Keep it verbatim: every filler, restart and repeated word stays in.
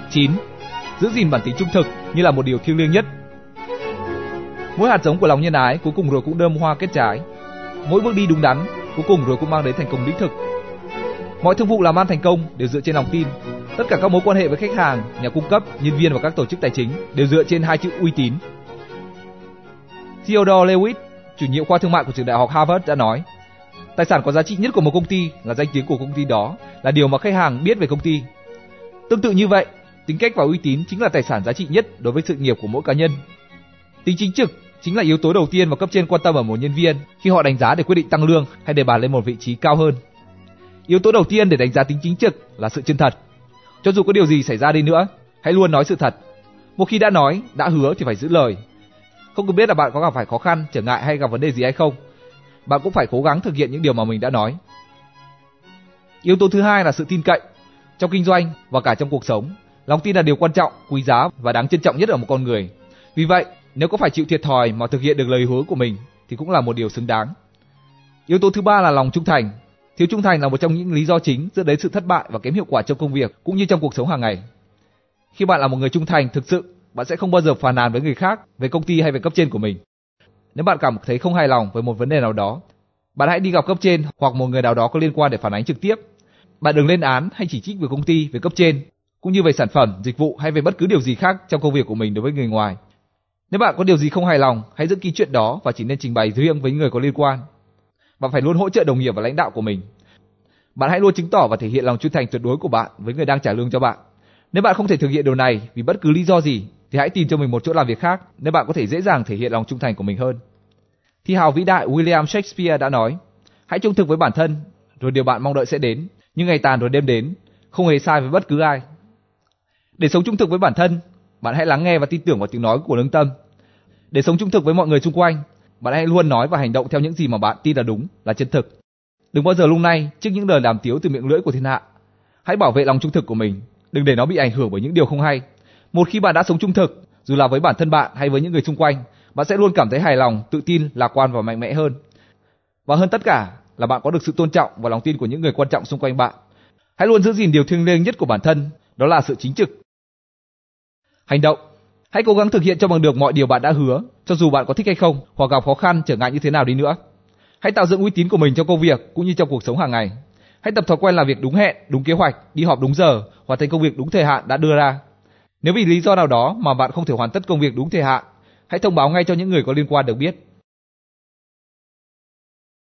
chín. Giữ gìn bản tính trung thực như là một điều thiêng liêng nhất. Mỗi hạt giống của lòng nhân ái cuối cùng rồi cũng đơm hoa kết trái. Mỗi bước đi đúng đắn cuối cùng rồi cũng mang đến thành công đích thực. Mọi thương vụ làm ăn thành công đều dựa trên lòng tin. Tất cả các mối quan hệ với khách hàng, nhà cung cấp, nhân viên và các tổ chức tài chính đều dựa trên hai chữ uy tín. Theodore Levitt, chủ nhiệm khoa thương mại của trường đại học Harvard đã nói: tài sản có giá trị nhất của một công ty là danh tiếng của công ty đó, là điều mà khách hàng biết về công ty. Tương tự như vậy, tính cách và uy tín chính là tài sản giá trị nhất đối với sự nghiệp của mỗi cá nhân. Tính chính trực chính là yếu tố đầu tiên mà cấp trên quan tâm ở một nhân viên khi họ đánh giá để quyết định tăng lương hay đề bạt lên một vị trí cao hơn. Yếu tố đầu tiên để đánh giá tính chính trực là sự chân thật. Cho dù có điều gì xảy ra đi nữa, hãy luôn nói sự thật. Một khi đã nói, đã hứa thì phải giữ lời. Không cần biết là bạn có gặp phải khó khăn, trở ngại hay gặp vấn đề gì hay không, bạn cũng phải cố gắng thực hiện những điều mà mình đã nói. Yếu tố thứ hai là sự tin cậy. Trong kinh doanh và cả trong cuộc sống, lòng tin là điều quan trọng, quý giá và đáng trân trọng nhất ở một con người. Vì vậy, nếu có phải chịu thiệt thòi mà thực hiện được lời hứa của mình thì cũng là một điều xứng đáng. Yếu tố thứ ba là lòng trung thành. Thiếu trung thành là một trong những lý do chính dẫn đến sự thất bại và kém hiệu quả trong công việc cũng như trong cuộc sống hàng ngày. Khi bạn là một người trung thành thực sự, bạn sẽ không bao giờ phàn nàn với người khác về công ty hay về cấp trên của mình. Nếu bạn cảm thấy không hài lòng với một vấn đề nào đó, bạn hãy đi gặp cấp trên hoặc một người nào đó có liên quan để phản ánh trực tiếp. Bạn đừng lên án hay chỉ trích về công ty, về cấp trên, cũng như về sản phẩm, dịch vụ hay về bất cứ điều gì khác trong công việc của mình đối với người ngoài. Nếu bạn có điều gì không hài lòng, hãy giữ kín chuyện đó và chỉ nên trình bày riêng với người có liên quan. Bạn phải luôn hỗ trợ đồng nghiệp và lãnh đạo của mình. Bạn hãy luôn chứng tỏ và thể hiện lòng trung thành tuyệt đối của bạn với người đang trả lương cho bạn. Nếu bạn không thể thực hiện điều này vì bất cứ lý do gì, thì hãy tìm cho mình một chỗ làm việc khác, nơi bạn có thể dễ dàng thể hiện lòng trung thành của mình hơn. Thi hào vĩ đại William Shakespeare đã nói: hãy trung thực với bản thân, rồi điều bạn mong đợi sẽ đến, nhưng ngày tàn rồi đêm đến, không hề sai với bất cứ ai. Để sống trung thực với bản thân, bạn hãy lắng nghe và tin tưởng vào tiếng nói của lương tâm. Để sống trung thực với mọi người xung quanh, bạn hãy luôn nói và hành động theo những gì mà bạn tin là đúng, là chân thực. Đừng bao giờ lung lay trước những lời đàm tiếu từ miệng lưỡi của thiên hạ. Hãy bảo vệ lòng trung thực của mình, đừng để nó bị ảnh hưởng bởi những điều không hay. Một khi bạn đã sống trung thực, dù là với bản thân bạn hay với những người xung quanh, bạn sẽ luôn cảm thấy hài lòng, tự tin, lạc quan và mạnh mẽ hơn. Và hơn tất cả là bạn có được sự tôn trọng và lòng tin của những người quan trọng xung quanh bạn. Hãy luôn giữ gìn điều thiêng liêng nhất của bản thân, đó là sự chính trực. Hành động. Hãy cố gắng thực hiện cho bằng được mọi điều bạn đã hứa, cho dù bạn có thích hay không, hoặc gặp khó khăn, trở ngại như thế nào đi nữa. Hãy tạo dựng uy tín của mình trong công việc cũng như trong cuộc sống hàng ngày. Hãy tập thói quen làm việc đúng hẹn, đúng kế hoạch, đi họp đúng giờ, hoàn thành công việc đúng thời hạn đã đưa ra. Nếu vì lý do nào đó mà bạn không thể hoàn tất công việc đúng thời hạn, hãy thông báo ngay cho những người có liên quan được biết.